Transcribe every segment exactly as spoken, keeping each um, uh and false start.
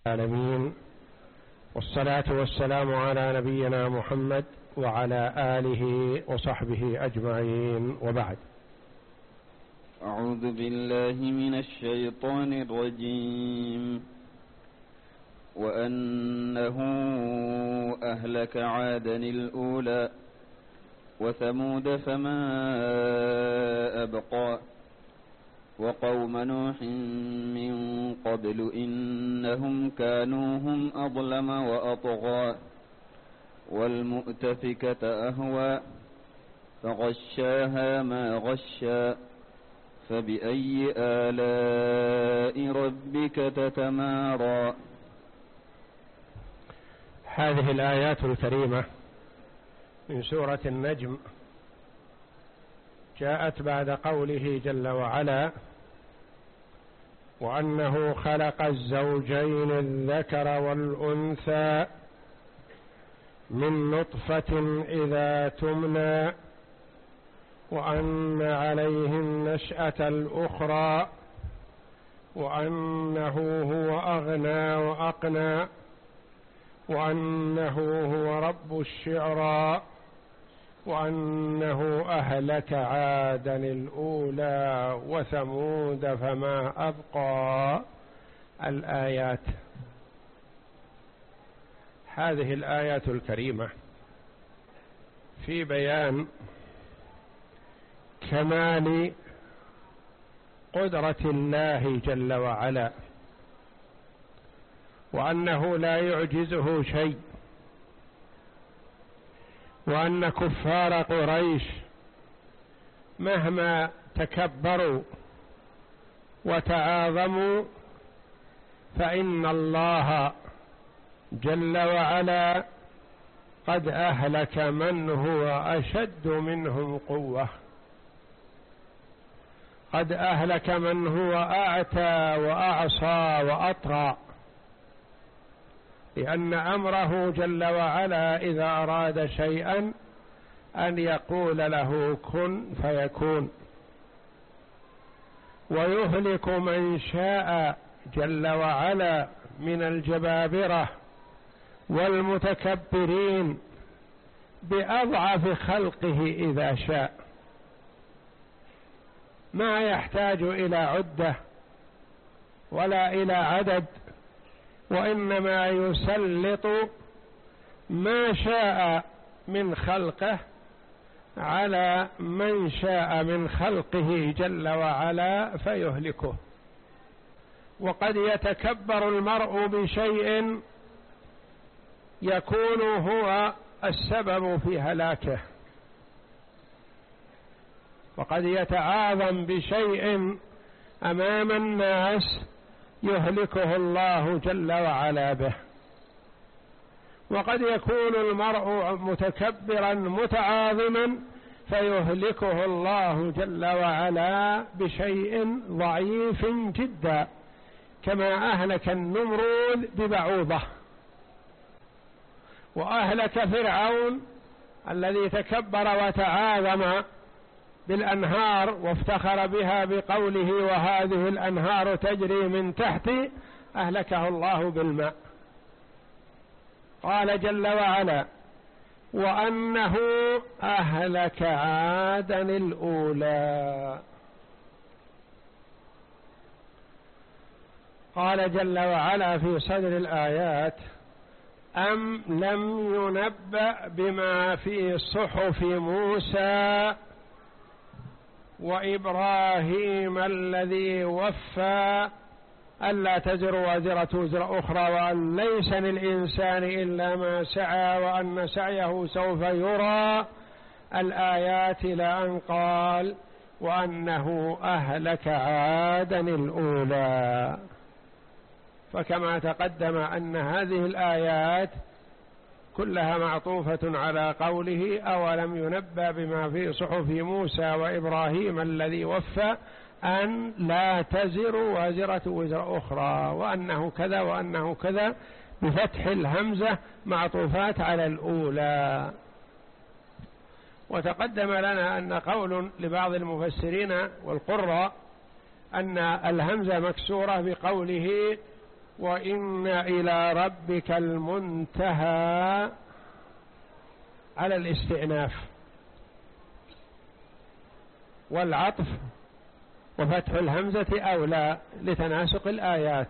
العالمين، والصلاة والسلام على نبينا محمد وعلى آله وصحبه أجمعين، وبعد. أعوذ بالله من الشيطان الرجيم. وأنه أهلك عادا الأولى وثمود فما أبقى وقوم نوح من قبل إنهم كانوا هم أظلم وأطغى والمؤتفكة أهوى فغشاها ما غشى فبأي آلاء ربك تتمارى. هذه الآيات الكريمة من سورة النجم جاءت بعد قوله جل وعلا: وأنه خلق الزوجين الذكر والأنثى من نطفة إذا تمنى وأن عليه النشأة الأخرى وأنه هو أغنى وأقنى وأنه هو رب الشعرى وأنه أهلك عادا الأولى وثمود فما أبقى. الآيات، هذه الآيات الكريمة في بيان كمال قدرة الله جل وعلا، وأنه لا يعجزه شيء، وأن كفار قريش مهما تكبروا وتعاظموا فإن الله جل وعلا قد أهلك من هو أشد منهم قوة، قد أهلك من هو أعتى وأعصى وأطغى، لأن أمره جل وعلا إذا أراد شيئا أن يقول له كن فيكون، ويهلك من شاء جل وعلا من الجبابرة والمتكبرين بأضعف خلقه إذا شاء، ما يحتاج إلى عدة ولا إلى عدد، وإنما يسلط ما شاء من خلقه على من شاء من خلقه جل وعلا فيهلكه. وقد يتكبر المرء بشيء يكون هو السبب في هلاكه، وقد يتعاظم بشيء أمام الناس يهلكه الله جل وعلا به. وقد يكون المرء متكبرا متعاظما فيهلكه الله جل وعلا بشيء ضعيف جدا، كما أهلك النمرود ببعوضة، وأهلك فرعون الذي تكبر وتعاظم بالأنهار وافتخر بها بقوله وهذه الأنهار تجري من تحتي، أهلكه الله بالماء. قال جل وعلا: وأنه أهلك عادا الأولى. قال جل وعلا في صدر الآيات: أم لم ينبأ بما في صحف موسى وإبراهيم الذي وفى ألا تزر وازرة وزر أخرى وأن ليس للإنسان إلا ما سعى وأن سعيه سوف يرى. الآيات إلى أن قال: وأنه أهلك عادا الأولى. فكما تقدم أن هذه الآيات كلها معطوفة على قوله: أولم ينبأ بما في صحف موسى وإبراهيم الذي وفى أن لا تزر وازرة وزر أخرى وأنه كذا وأنه كذا، بفتح الهمزة معطوفات على الأولى. وتقدم لنا أن قول لبعض المفسرين والقراء أن الهمزة مكسورة بقوله وإن إلى ربك المنتهى على الاستئناف والعطف وفتح الهمزة أولى لتناسق الآيات.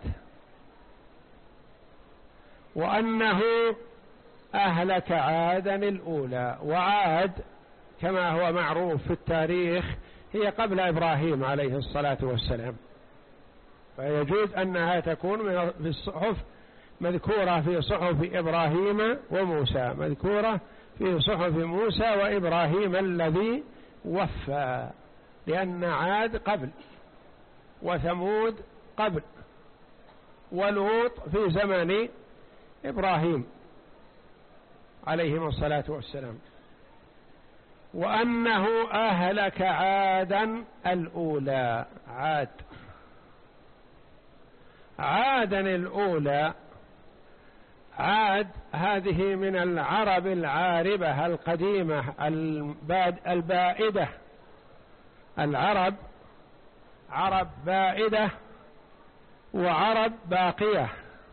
وأنه أهلك عادا الأولى، وعاد كما هو معروف في التاريخ هي قبل إبراهيم عليه الصلاة والسلام، فيجوز أنها تكون في الصحف مذكورة في صحف إبراهيم وموسى، مذكورة في صحف موسى وإبراهيم الذي وفى، لأن عاد قبل وثمود قبل ولوط في زمن إبراهيم عليهم الصلاة والسلام. وأنه أهلك عادا الأولى، عاد عادا الأولى، عاد هذه من العرب العاربة القديمة البائدة، العرب عرب بائدة وعرب باقية.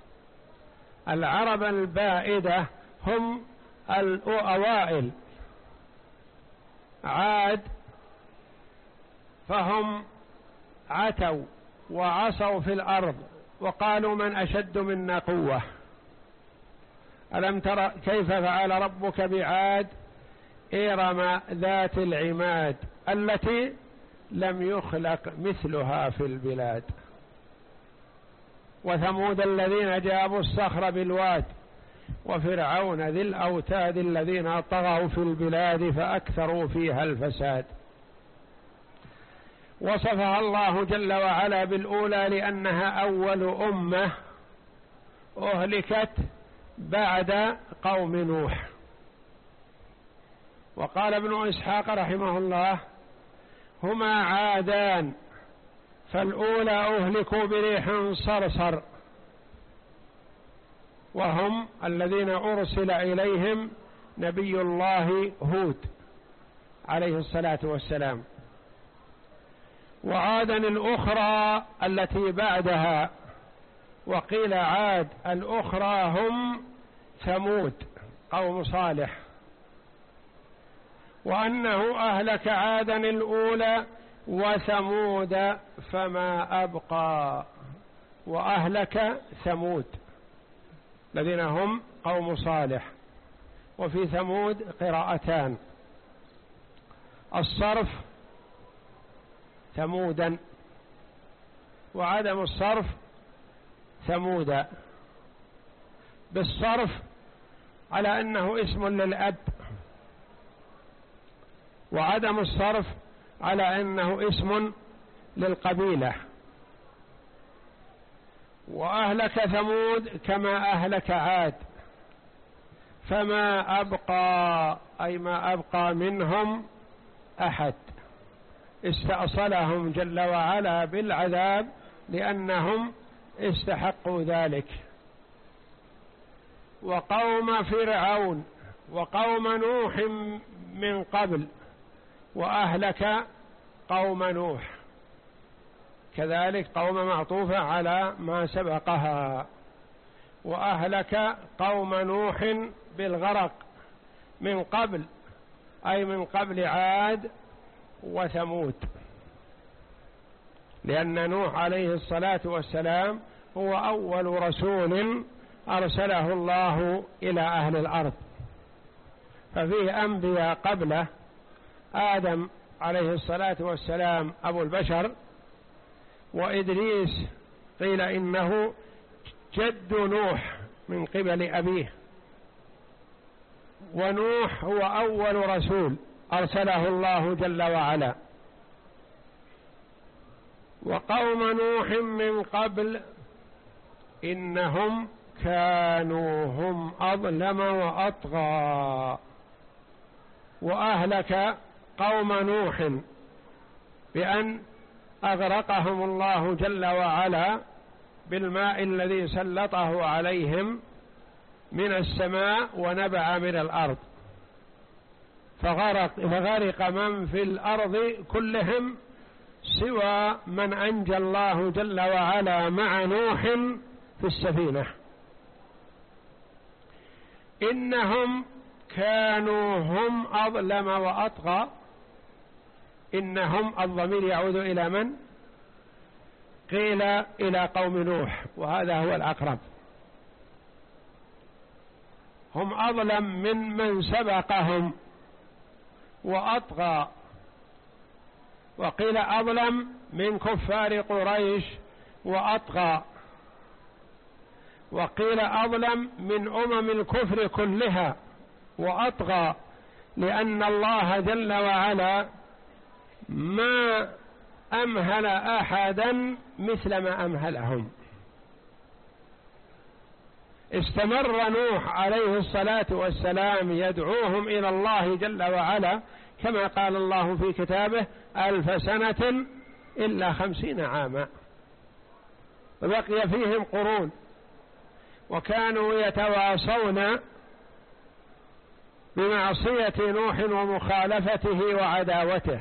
العرب البائدة هم الأوائل، عاد فهم عتوا وعصوا في الأرض وقالوا من أشد منا قوة. ألم ترى كيف فعل ربك بعاد إرم ذات العماد التي لم يخلق مثلها في البلاد. وثمود الذين جابوا الصخر بالواد، وفرعون ذي الأوتاد الذين طغوا في البلاد فأكثروا فيها الفساد. وصفها الله جل وعلا بالأولى لأنها أول أمة أهلكت بعد قوم نوح. وقال ابن إسحاق رحمه الله هما عادان، فالأولى أهلكوا بريح صرصر، وهم الذين أرسل إليهم نبي الله هود عليه الصلاة والسلام. وعادا الأخرى التي بعدها، وقيل عاد الأخرى هم ثمود قوم صالح. وأنه أهلك عادا الأولى وثمود فما أبقى، وأهلك ثمود الذين هم قوم صالح. وفي ثمود قراءتان، الصرف ثمودا، وعدم الصرف ثمودا، بالصرف على أنه اسم للأب، وعدم الصرف على أنه اسم للقبيلة. وأهلك ثمود كما أهلك عاد، فما أبقى أي ما أبقى منهم أحد، استأصلهم جل وعلا بالعذاب لأنهم استحقوا ذلك. وقوم فرعون وقوم نوح من قبل، وأهلك قوم نوح كذلك، قوم معطوفة على ما سبقها. وأهلك قوم نوح بالغرق من قبل، أي من قبل عاد وثمود، لأن نوح عليه الصلاة والسلام هو أول رسول أرسله الله إلى أهل الأرض، ففيه أنبياء قبله، آدم عليه الصلاة والسلام أبو البشر، وإدريس قيل إنه جد نوح من قبل أبيه، ونوح هو أول رسول أرسله الله جل وعلا. وقوم نوح من قبل إنهم كانوا هم أظلم وأطغى. وأهلك قوم نوح بأن أغرقهم الله جل وعلا بالماء الذي سلطه عليهم من السماء ونبع من الأرض، فغرق, فغرق من في الأرض كلهم سوى من أنجى الله جل وعلا مع نوح في السفينة. إنهم كانوا هم أظلم وأطغى. إنهم الضمير يعود إلى من؟ قيل إلى قوم نوح، وهذا هو الأقرب. هم أظلم من من سبقهم وأطغى، وقيل أظلم من كفار قريش وأطغى، وقيل أظلم من أمم الكفر كلها وأطغى، لأن الله جل وعلا ما أمهل أحدا مثل ما أمهلهم. استمر نوح عليه الصلاة والسلام يدعوهم إلى الله جل وعلا كما قال الله في كتابه: ألف سنة إلا خمسين عاما. وبقي فيهم قرون، وكانوا يتواصون بمعصية نوح ومخالفته وعداوته.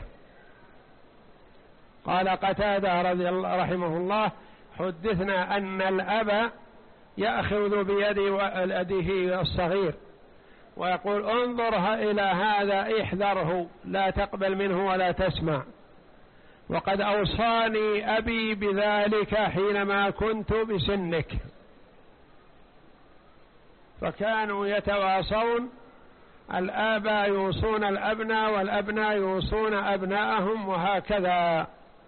قال قتادة رضي الله رحمه الله: حدثنا أن الأب يأخذ بيد ولده الصغير ويقول: انظرها إلى هذا احذره، لا تقبل منه ولا تسمع، وقد أوصاني أبي بذلك حينما كنت بسنك. فكانوا يتواصون، الآباء يوصون الأبناء والأبناء يوصون أبناءهم، وهكذا.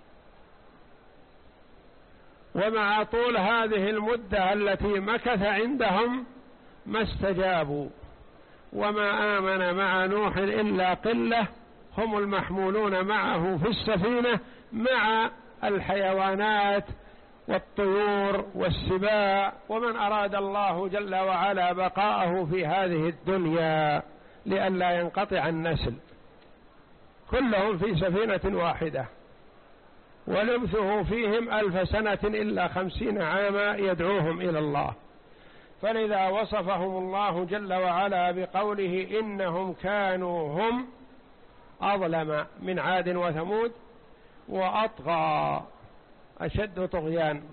ومع طول هذه المدة التي مكث عندهم ما استجابوا، وما آمن مع نوح إلا قلة، هم المحمولون معه في السفينة مع الحيوانات والطيور والسباع، ومن أراد الله جل وعلا بقاءه في هذه الدنيا لئلا ينقطع النسل، كلهم في سفينة واحدة. ولبثه فيهم ألف سنة إلا خمسين عاما يدعوهم إلى الله. فلذا وصفهم الله جل وعلا بقوله: إنهم كانوا هم أظلم من عاد وثمود وأطغى، أشد طغيان.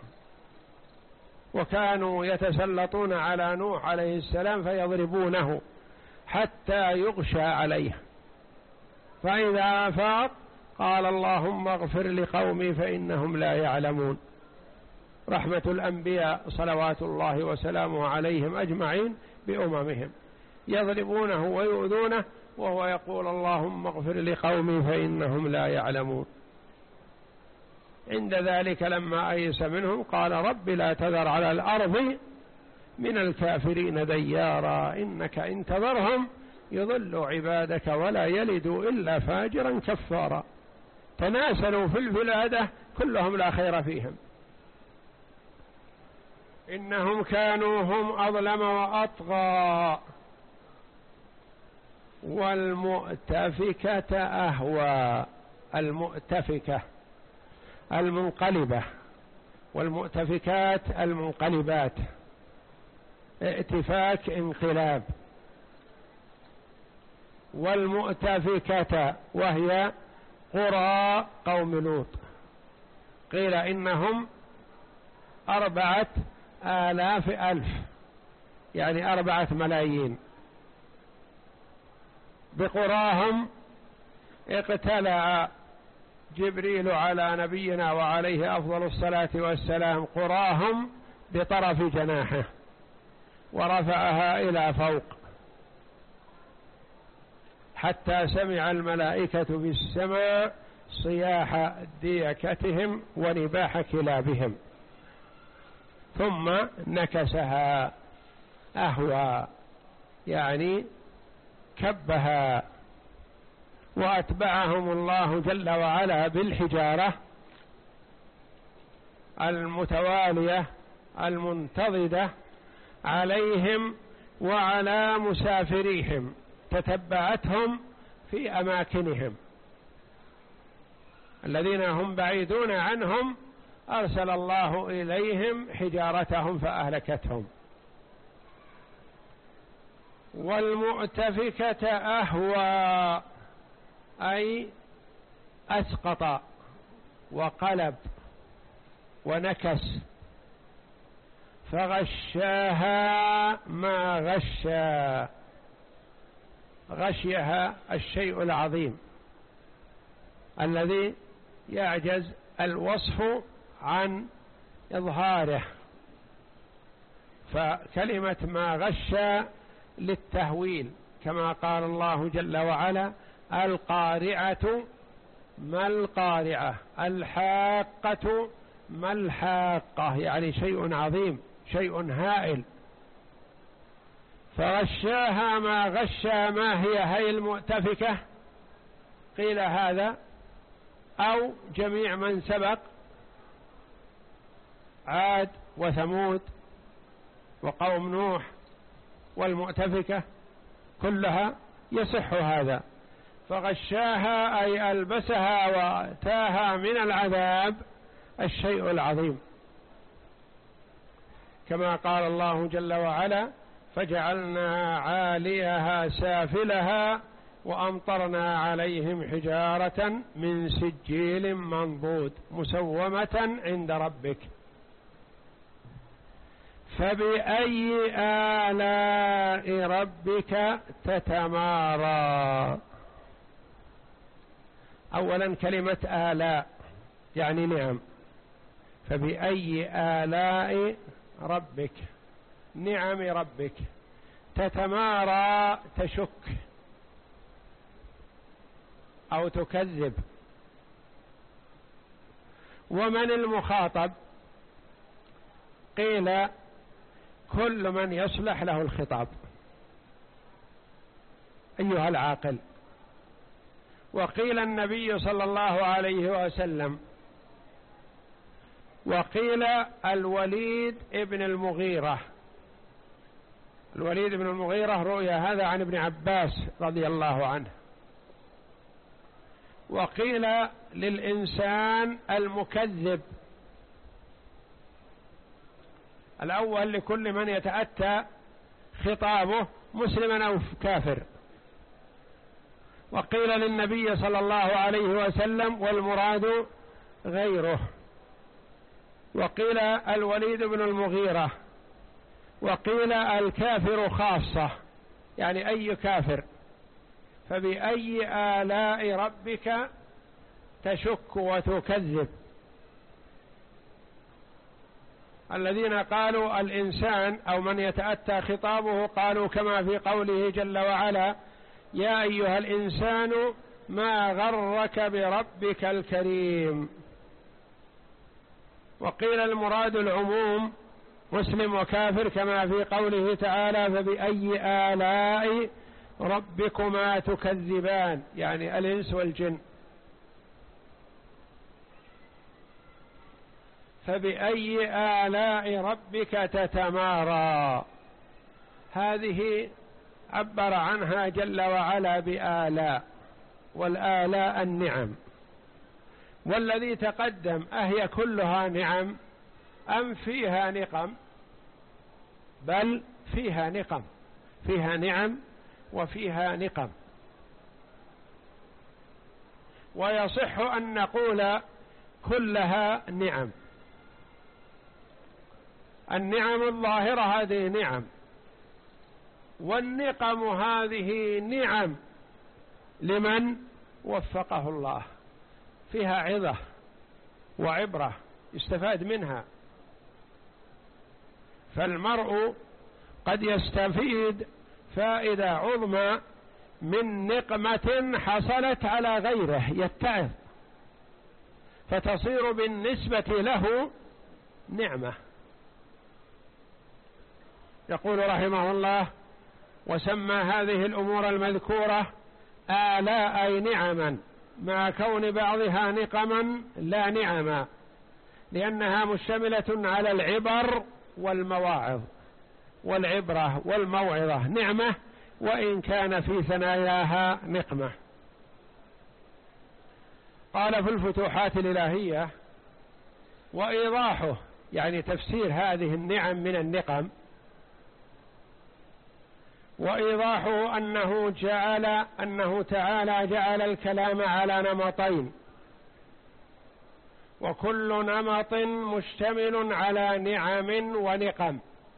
وكانوا يتسلطون على نوح عليه السلام فيضربونه حتى يغشى عليه، فإذا أفاق قال: اللهم اغفر لقومي فإنهم لا يعلمون. رحمة الأنبياء صلوات الله وسلامه عليهم أجمعين بأممهم، يضربونه ويؤذونه وهو يقول: اللهم اغفر لقومي فإنهم لا يعلمون. عند ذلك لما أيس منهم قال: رب لا تذر على الأرض من الكافرين ديارا، إنك إن تذرهم يضلوا عبادك ولا يلدوا إلا فاجرا كفارا. تناسلوا في البلادة كلهم لا خير فيهم. إنهم كانوا هم أظلم وأطغى. والمؤتفكة أهوى، المؤتفكة المنقلبة، والمؤتفكات المنقلبات، ائتفاك انقلاب. والمؤتفكة وهي قرى قوم لوط، قيل إنهم أربعة آلاف ألف، يعني أربعة ملايين. بقراهم اقتلع جبريل على نبينا وعليه أفضل الصلاة والسلام قراهم بطرف جناحه ورفعها إلى فوق، حتى سمع الملائكة في السماء صياح ديكتهم ونباح كلابهم، ثم نكسها أهوى، يعني كبها. وأتبعهم الله جل وعلا بالحجارة المتوالية المنتظدة عليهم وعلى مسافريهم، تتبعتهم في أماكنهم. الذين هم بعيدون عنهم أرسل الله إليهم حجارتهم فأهلكتهم. والمؤتفكة أهوى، أي أسقط وقلب ونكس. فغشاها ما غشى، غشيها الشيء العظيم الذي يعجز الوصف عن إظهاره. فكلمة ما غشى للتهويل، كما قال الله جل وعلا: القارعة ما القارعة، الحاقة ما الحاقة، يعني شيء عظيم، شيء هائل. فغشاها ما غشى، ما هي هي المؤتفكة؟ قيل هذا أو جميع من سبق، عاد وثمود وقوم نوح والمؤتفكة كلها يصح هذا. فغشاها أي ألبسها واتاها من العذاب الشيء العظيم، كما قال الله جل وعلا: فجعلنا عاليها سافلها وأمطرنا عليهم حجارة من سجيل منضود مسومة عند ربك. فبأي آلاء ربك تتمارى؟ أولا كلمة آلاء يعني نعم. فبأي آلاء ربك، نعم ربك. تتمارى تشك أو تكذب. ومن المخاطب؟ قيل كل من يصلح له الخطاب، أيها العاقل. وقيل النبي صلى الله عليه وسلم، وقيل الوليد ابن المغيرة. الوليد بن المغيرة رؤيا هذا عن ابن عباس رضي الله عنه. وقيل للإنسان المكذب. الأول لكل من يتأتى خطابه مسلما أو كافر. وقيل للنبي صلى الله عليه وسلم والمراد غيره. وقيل الوليد بن المغيرة. وقيل الكافر خاصة، يعني أي كافر. فبأي آلاء ربك تشك وتكذب. الذين قالوا الإنسان أو من يتأتى خطابه قالوا كما في قوله جل وعلا: يا أيها الإنسان ما غرك بربك الكريم. وقيل المراد العموم مسلم وكافر، كما في قوله تعالى: فبأي آلاء ربكما تكذبان، يعني الإنس والجن. فبأي آلاء ربك تتمارى، هذه عبر عنها جل وعلا بآلاء، والآلاء النعم. والذي تقدم أهي كلها نعم أم فيها نقم؟ بل فيها نقم، فيها نعم وفيها نقم. ويصح أن نقول كلها نعم. النعم الظاهرة هذه نعم، والنقم هذه نعم لمن وفقه الله، فيها عظة وعبرة يستفاد منها. فالمرء قد يستفيد فائدة عظمى من نقمة حصلت على غيره، يتعظ فتصير بالنسبة له نعمة. يقول رحمه الله: وسمى هذه الأمور المذكورة آلاء أي نعما، مع كون بعضها نقما لا نعما، لأنها مشتملة على العبر والمواعظ. والعبرة والموعظة نعمة، وإن كان في ثناياها نقمة. قال في الفتوحات الإلهية: وإيضاحه، يعني تفسير هذه النعم من النقم، وإيضاحه أنه جعل أنه تعالى جعل الكلام على نمطين: وكل نمط مشتمل على نعم ونقم.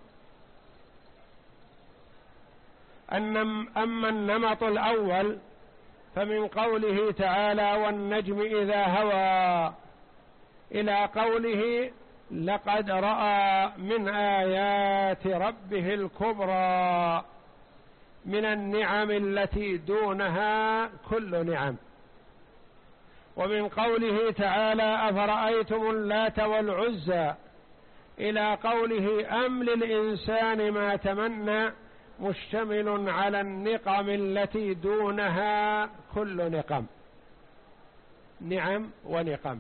أما النمط الأول فمن قوله تعالى والنجم إذا هوى إلى قوله لقد رأى من آيات ربه الكبرى من النعم التي دونها كل نعم. ومن قوله تعالى أفرأيتم اللات والعزى إلى قوله أم للإنسان ما تمنى مشتمل على النقم التي دونها كل نقم، نعم ونقم.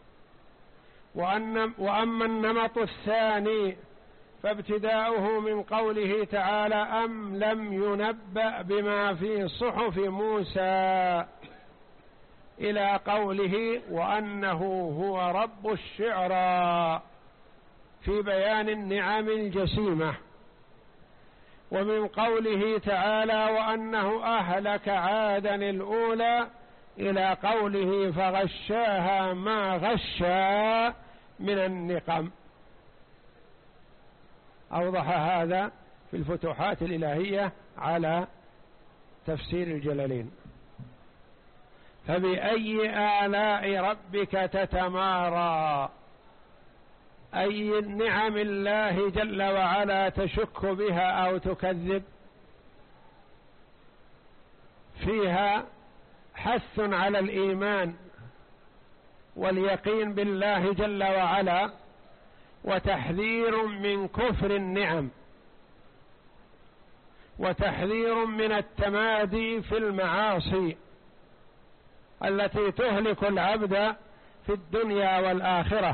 وأن وأما النمط الثاني فابتداؤه من قوله تعالى أم لم ينبأ بما في صحف موسى إلى قوله وأنه هو رب الشعرى في بيان النعم الجسيمة. ومن قوله تعالى وأنه أهلك عادا الأولى إلى قوله فغشاها ما غشا من النقم. أوضح هذا في الفتوحات الإلهية على تفسير الجلالين. فبأي آلاء ربك تتمارى، أي النعم الله جل وعلا تشك بها أو تكذب؟ فيها حث على الإيمان واليقين بالله جل وعلا، وتحذير من كفر النعم، وتحذير من التمادي في المعاصي التي تهلك العبد في الدنيا والآخرة،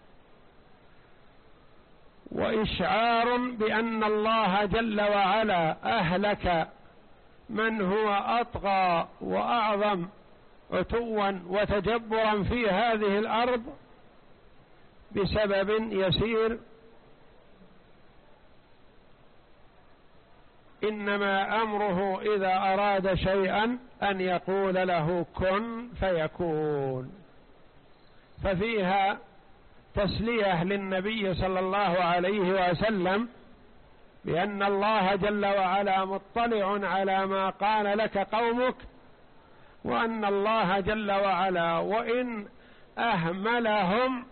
وإشعار بأن الله جل وعلا أهلك من هو أطغى وأعظم عتوا وتجبرا في هذه الأرض بسبب يسير، إنما أمره إذا أراد شيئا أن يقول له كن فيكون. ففيها تسلية للنبي صلى الله عليه وسلم بأن الله جل وعلا مطلع على ما قال لك قومك، وأن الله جل وعلا وإن أهملهم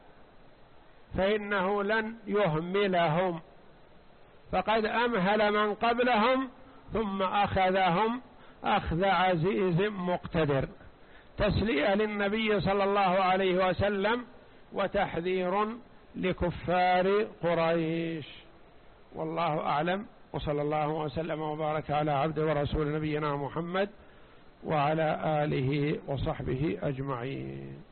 فإنه لن يهملهم، فقد أمهل من قبلهم ثم أخذهم أخذ عزيز مقتدر. تسلية للنبي صلى الله عليه وسلم وتحذير لكفار قريش. والله أعلم، وصلى الله وسلم وبارك على عبد ورسول نبينا محمد وعلى آله وصحبه أجمعين.